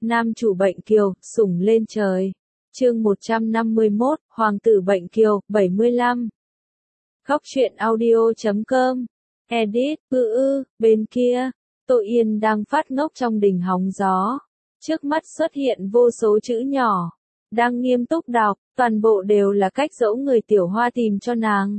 Nam chủ bệnh kiều, sủng lên trời. Chương 151, Hoàng tử bệnh kiều, 75. Góc truyện audio.com. Edit, bên kia, Tô Yên đang phát ngốc trong đình hóng gió. Trước mắt xuất hiện vô số chữ nhỏ. Đang nghiêm túc đọc, toàn bộ đều là cách dỗ người Tiểu Hoa tìm cho nàng.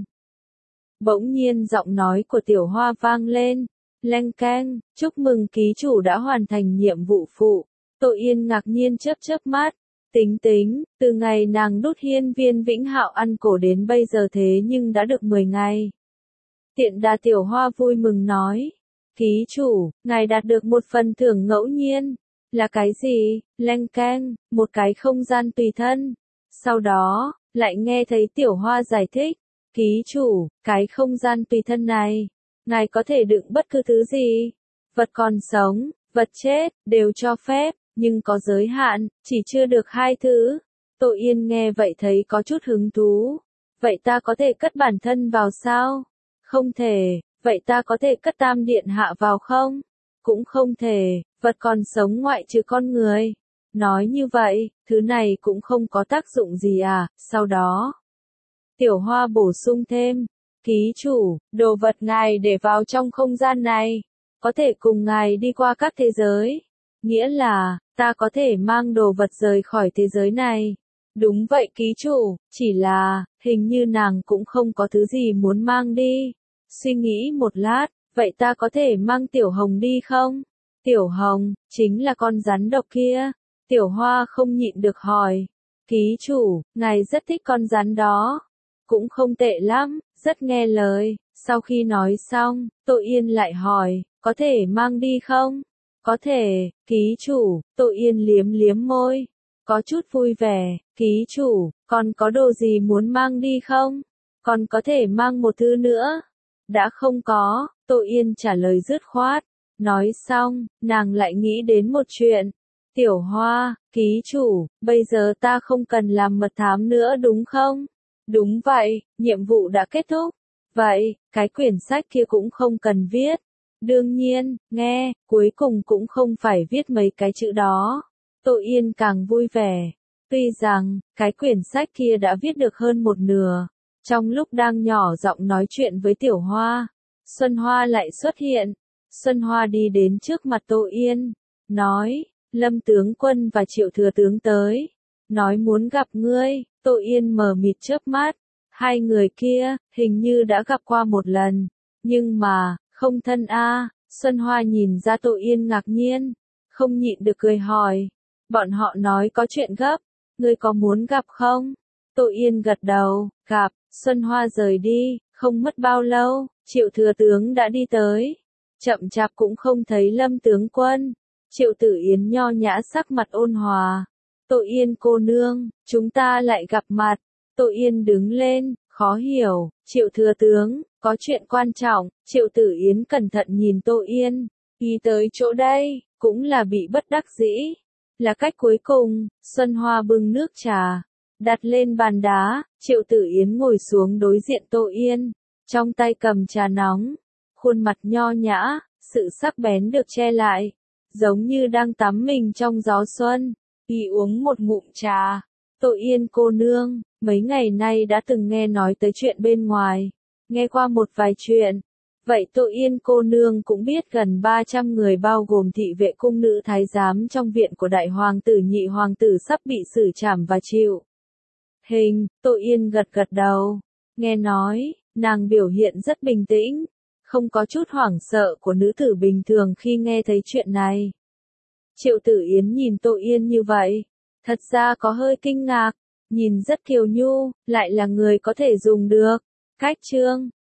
Bỗng nhiên giọng nói của Tiểu Hoa vang lên. Leng keng, chúc mừng ký chủ đã hoàn thành nhiệm vụ phụ. Tô Yên ngạc nhiên chớp mắt. Tính, từ ngày nàng đút hiên viên Vĩnh Hạo ăn cổ đến bây giờ thế nhưng đã được 10 ngày. Tiện đà Tiểu Hoa vui mừng nói. Ký chủ, ngài đạt được một phần thưởng ngẫu nhiên. Là cái gì? Leng keng, một cái không gian tùy thân. Sau đó, lại nghe thấy Tiểu Hoa giải thích. Ký chủ, cái không gian tùy thân này, ngài có thể đựng bất cứ thứ gì. Vật còn sống, vật chết, đều cho phép, nhưng có giới hạn, chỉ chưa được 2 thứ. Tô Yên nghe vậy thấy có chút hứng thú. Vậy ta có thể cất bản thân vào sao? Không thể. Vậy ta có thể cất Tam Điện Hạ vào không? Cũng không thể. Vật còn sống ngoại trừ con người. Nói như vậy, thứ này cũng không có tác dụng gì à? Sau đó, Tiểu Hoa bổ sung thêm. Ký chủ, đồ vật ngài để vào trong không gian này, có thể cùng ngài đi qua các thế giới. Nghĩa là, ta có thể mang đồ vật rời khỏi thế giới này. Đúng vậy ký chủ, chỉ là, hình như nàng cũng không có thứ gì muốn mang đi. Suy nghĩ một lát, vậy ta có thể mang Tiểu Hồng đi không? Tiểu Hồng, chính là con rắn độc kia. Tiểu Hoa không nhịn được hỏi. Ký chủ, ngài rất thích con rắn đó. Cũng không tệ lắm, rất nghe lời. Sau khi nói xong, Tô Yên lại hỏi, có thể mang đi không? Có thể, ký chủ. Tô Yên liếm môi, có chút vui vẻ. Ký chủ, còn có đồ gì muốn mang đi không? Còn có thể mang một thứ nữa. Đã không có, Tô Yên trả lời dứt khoát. Nói xong, nàng lại nghĩ đến một chuyện. Tiểu Hoa, ký chủ, bây giờ ta không cần làm mật thám nữa đúng không? Đúng vậy, nhiệm vụ đã kết thúc. Vậy, cái quyển sách kia cũng không cần viết. Đương nhiên, nghe, cuối cùng cũng không phải viết mấy cái chữ đó. Tô Yên càng vui vẻ. Tuy rằng, cái quyển sách kia đã viết được hơn một nửa. Trong lúc đang nhỏ giọng nói chuyện với Tiểu Hoa, Xuân Hoa lại xuất hiện. Xuân Hoa đi đến trước mặt Tô Yên, nói, Lâm tướng quân và Triệu thừa tướng tới. Nói muốn gặp ngươi. Tô Yên mờ mịt chớp mắt. Hai người kia, hình như đã gặp qua một lần. Nhưng mà, không thân a. Xuân Hoa nhìn ra Tô Yên ngạc nhiên. Không nhịn được cười hỏi. Bọn họ nói có chuyện gấp. Ngươi có muốn gặp không? Tô Yên gật đầu, gặp. Xuân Hoa rời đi, không mất bao lâu, Triệu thừa tướng đã đi tới. Chậm chạp cũng không thấy Lâm tướng quân. Triệu Tử Yến nho nhã sắc mặt ôn hòa. Tô Yên cô nương, chúng ta lại gặp mặt. Tô Yên đứng lên, khó hiểu. Triệu thừa tướng, có chuyện quan trọng. Triệu Tử Yến cẩn thận nhìn Tô Yên. Đi tới chỗ đây, cũng là bị bất đắc dĩ. Là cách cuối cùng, Xuân Hoa bưng nước trà, đặt lên bàn đá. Triệu Tử Yến ngồi xuống đối diện Tô Yên, trong tay cầm trà nóng. Khuôn mặt nho nhã, sự sắc bén được che lại, giống như đang tắm mình trong gió xuân. Y uống một ngụm trà. Tô Yên cô nương, mấy ngày nay đã từng nghe nói tới chuyện bên ngoài. Nghe qua một vài chuyện. Vậy Tô Yên cô nương cũng biết gần 300 người bao gồm thị vệ cung nữ thái giám trong viện của đại hoàng tử nhị hoàng tử sắp bị xử trảm và chịu hình. Tô Yên gật đầu. Nghe nói, nàng biểu hiện rất bình tĩnh. Không có chút hoảng sợ của nữ tử bình thường khi nghe thấy chuyện này. Triệu Tử Yến nhìn Tô Yên như vậy, thật ra có hơi kinh ngạc, nhìn rất kiều nhu, lại là người có thể dùng được. Cách chương,